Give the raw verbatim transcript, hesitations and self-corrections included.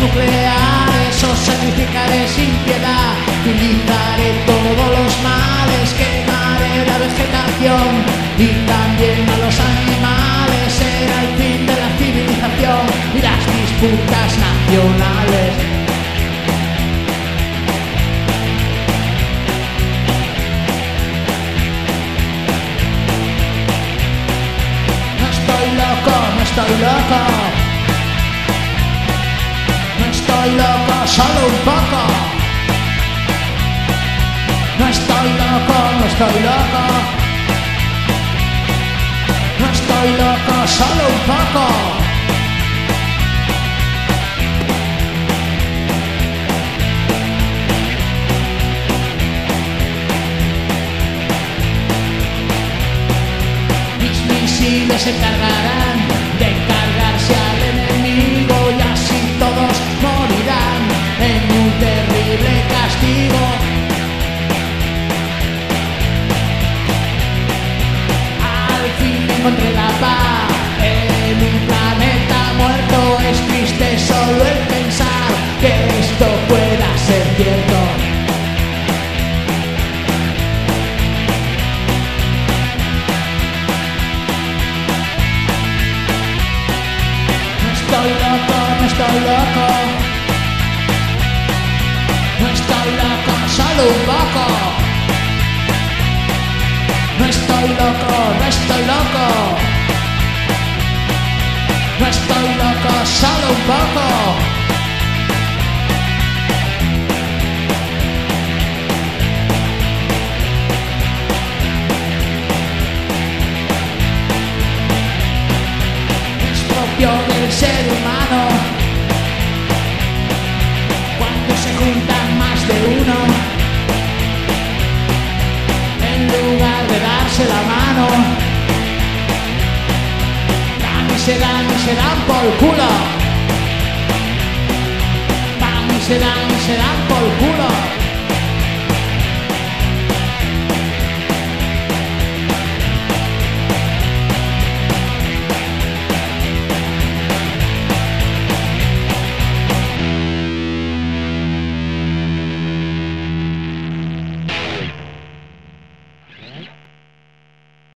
nucleares, os sacrificaré sin piedad, utilizaré todos los males, quemaré la vegetación y también a los animales. Será el fin de la civilización y las disputas nacionales. No estoy loco, no estoy loco. No estoy loco, solo un poco. No estoy loco, no estoy loco. No estoy loco, solo un poco. Mis misiles se encargarán de cargarse al enemigo y así todos morirán en un terrible castigo. Al fin encontré la paz en un planeta muerto. Es triste solo el pensar que esto pueda ser cierto. No estoy loco, no estoy loco. No estoy loco, solo un poco. No estoy loco, no estoy loco. No estoy loco, solo un poco. Es propio del ser humano cuando se juntan más de uno, en lugar de darse la mano, van y se dan y se dan por culo. Van y se dan y se dan por culo.